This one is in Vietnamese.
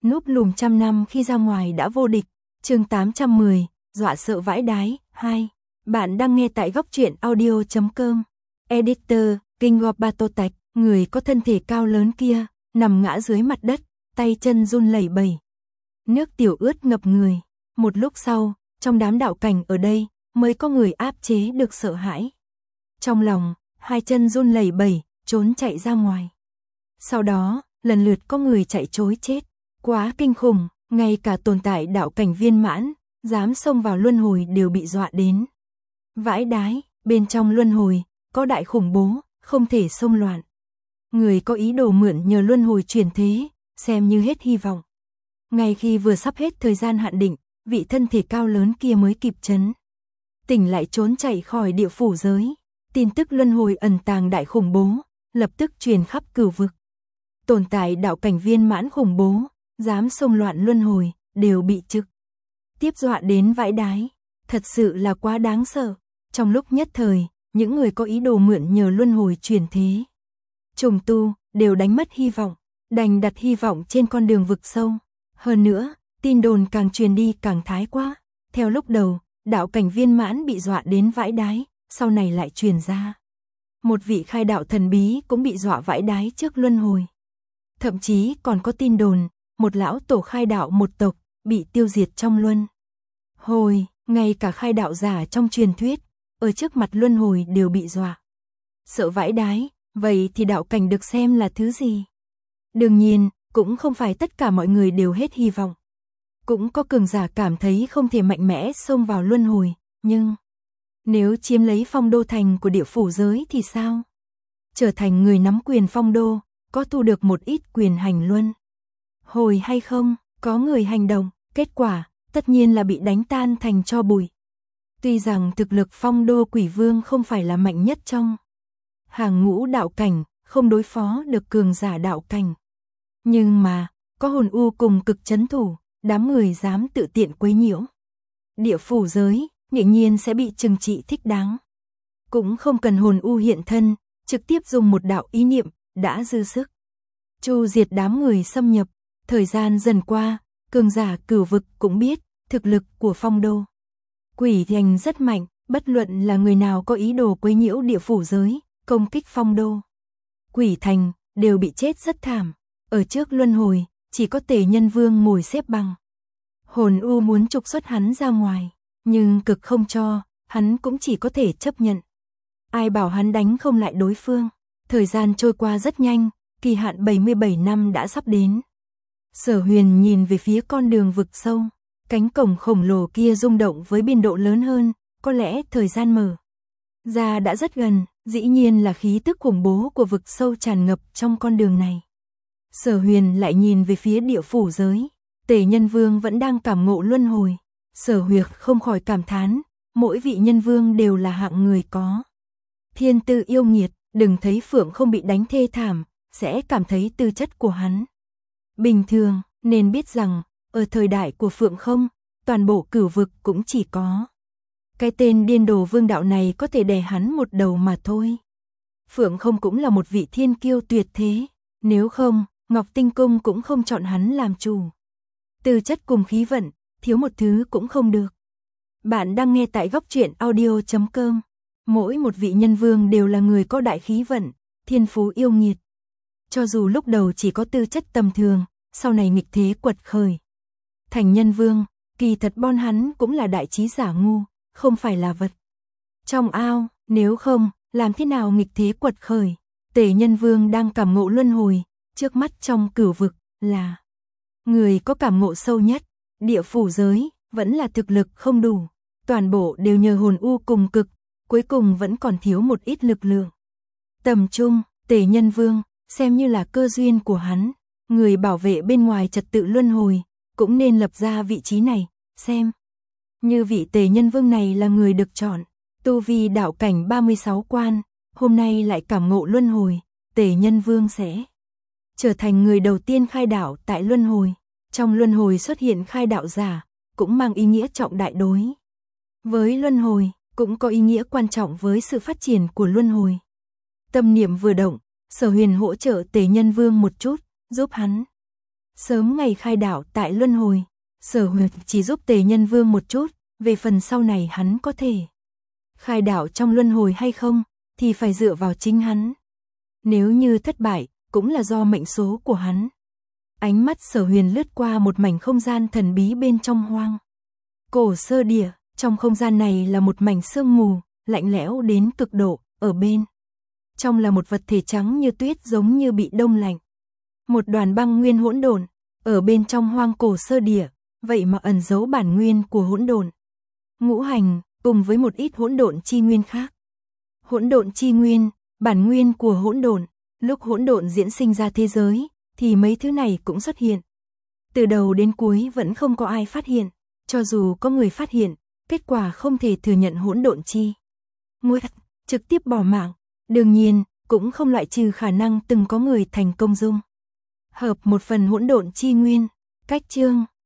núp lùm trăm năm khi ra ngoài đã vô địch. Chương 810, dọa sợ vãi đái 2. Bạn đang nghe tại góc truyện audio.com. Editor, King of Batotech, người có thân thể cao lớn kia, nằm ngã dưới mặt đất, tay chân run lẩy bẩy. Nước tiểu ướt ngập người. Một lúc sau, trong đám đạo cảnh ở đây, mới có người áp chế được sợ hãi. Trong lòng, hai chân run lẩy bẩy, trốn chạy ra ngoài. Sau đó, lần lượt có người chạy trối chết. Quá kinh khủng, ngay cả tồn tại đạo cảnh viên mãn, dám xông vào luân hồi đều bị dọa đến. Vãi đái, bên trong luân hồi, có đại khủng bố, không thể xông loạn. Người có ý đồ mượn nhờ luân hồi chuyển thế, xem như hết hy vọng. Ngay khi vừa sắp hết thời gian hạn định, vị thân thể cao lớn kia mới kịp chấn. Tỉnh lại trốn chạy khỏi địa phủ giới. Tin tức luân hồi ẩn tàng đại khủng bố, lập tức truyền khắp cửu vực. Tồn tại đạo cảnh viên mãn khủng bố, dám xông loạn luân hồi, đều bị trực tiếp dọa đến vãi đái. Thật sự là quá đáng sợ. Trong lúc nhất thời, những người có ý đồ mượn nhờ luân hồi chuyển thế, trùng tu, đều đánh mất hy vọng, đành đặt hy vọng trên con đường vực sâu. Hơn nữa, tin đồn càng truyền đi càng thái quá. Theo lúc đầu, đạo cảnh viên mãn bị dọa đến vãi đái, sau này lại truyền ra. Một vị khai đạo thần bí cũng bị dọa vãi đái trước luân hồi. Thậm chí còn có tin đồn, một lão tổ khai đạo một tộc, bị tiêu diệt trong luân hồi. Ngay cả khai đạo giả trong truyền thuyết, ở trước mặt luân hồi đều bị dọa sợ vãi đái. Vậy thì đạo cảnh được xem là thứ gì? Đương nhiên, cũng không phải tất cả mọi người đều hết hy vọng. Cũng có cường giả cảm thấy không thể mạnh mẽ xông vào luân hồi, nhưng nếu chiếm lấy phong đô thành của địa phủ giới thì sao? Trở thành người nắm quyền phong đô, có thu được một ít quyền hành luân hồi hay không? Có người hành động, kết quả tất nhiên là bị đánh tan thành tro bụi. Tuy rằng thực lực phong đô quỷ vương không phải là mạnh nhất trong hàng ngũ đạo cảnh, không đối phó được cường giả đạo cảnh. Nhưng mà, có hồn u cùng cực chấn thủ, đám người dám tự tiện quấy nhiễu địa phủ giới, nghiễm nhiên sẽ bị trừng trị thích đáng. Cũng không cần hồn u hiện thân, trực tiếp dùng một đạo ý niệm, đã dư sức chu diệt đám người xâm nhập. Thời gian dần qua, cường giả cửu vực cũng biết, thực lực của phong đô quỷ thành rất mạnh, bất luận là người nào có ý đồ quấy nhiễu địa phủ giới, công kích phong đô quỷ thành, đều bị chết rất thảm. Ở trước luân hồi, chỉ có Tề Nhân Vương ngồi xếp bằng. Hồn u muốn trục xuất hắn ra ngoài, nhưng cực không cho, hắn cũng chỉ có thể chấp nhận. Ai bảo hắn đánh không lại đối phương. Thời gian trôi qua rất nhanh, kỳ hạn 77 năm đã sắp đến. Sở Huyền nhìn về phía con đường vực sâu, cánh cổng khổng lồ kia rung động với biên độ lớn hơn, có lẽ thời gian mở ra đã rất gần, dĩ nhiên là khí tức khủng bố của vực sâu tràn ngập trong con đường này. Sở Huyền lại nhìn về phía địa phủ giới, Tề Nhân Vương vẫn đang cảm ngộ luân hồi. Sở Huyền không khỏi cảm thán, mỗi vị nhân vương đều là hạng người có thiên tư yêu nghiệt, đừng thấy Phượng không bị đánh thê thảm, sẽ cảm thấy tư chất của hắn bình thường, nên biết rằng, ở thời đại của Phượng không, toàn bộ cửu vực cũng chỉ có cái tên điên đồ vương đạo này có thể đè hắn một đầu mà thôi. Phượng không cũng là một vị thiên kiêu tuyệt thế, nếu không, Ngọc Tinh Cung cũng không chọn hắn làm chủ. Tư chất cùng khí vận, thiếu một thứ cũng không được. Bạn đang nghe tại góc truyện audio.com. Mỗi một vị nhân vương đều là người có đại khí vận, thiên phú yêu nghiệt. Cho dù lúc đầu chỉ có tư chất tầm thường, sau này nghịch thế quật khởi thành nhân vương, kỳ thật bọn hắn cũng là đại trí giả ngu, không phải là vật trong ao. Nếu không, làm thế nào nghịch thế quật khởi? Tề Nhân Vương đang cảm ngộ luân hồi, trước mắt trong cửu vực là người có cảm ngộ sâu nhất. Địa phủ giới vẫn là thực lực không đủ, toàn bộ đều nhờ hồn u cùng cực, cuối cùng vẫn còn thiếu một ít lực lượng tầm trung. Tề Nhân Vương xem như là cơ duyên của hắn, người bảo vệ bên ngoài trật tự luân hồi cũng nên lập ra vị trí này, xem như vị Tề Nhân Vương này là người được chọn. Tu vi đạo cảnh 36 quan, hôm nay lại cảm ngộ luân hồi, Tề Nhân Vương sẽ trở thành người đầu tiên khai đạo tại luân hồi. Trong luân hồi xuất hiện khai đạo giả, cũng mang ý nghĩa trọng đại đối với luân hồi, cũng có ý nghĩa quan trọng với sự phát triển của luân hồi. Tâm niệm vừa động, Sở Huyền hỗ trợ Tề Nhân Vương một chút, giúp hắn Sớm ngày khai đạo tại luân hồi, Sở Huyền chỉ giúp Tề Nhân Vương một chút, về phần sau này hắn có thể khai đạo trong luân hồi hay không, thì phải dựa vào chính hắn. Nếu như thất bại, cũng là do mệnh số của hắn. Ánh mắt Sở Huyền lướt qua một mảnh không gian thần bí bên trong hoang cổ sơ địa, trong không gian này là một mảnh sương mù, lạnh lẽo đến cực độ, ở bên trong là một vật thể trắng như tuyết giống như bị đông lạnh. Một đoàn băng nguyên hỗn độn, ở bên trong hoang cổ sơ địa, vậy mà ẩn giấu bản nguyên của hỗn độn. Ngũ hành, cùng với một ít hỗn độn chi nguyên khác. Hỗn độn chi nguyên, bản nguyên của hỗn độn, lúc hỗn độn diễn sinh ra thế giới, thì mấy thứ này cũng xuất hiện. Từ đầu đến cuối vẫn không có ai phát hiện, cho dù có người phát hiện, kết quả không thể thừa nhận hỗn độn chi nguyên, trực tiếp bỏ mạng. Đương nhiên, cũng không loại trừ khả năng từng có người thành công dung hợp một phần hỗn độn chi nguyên. Cách chương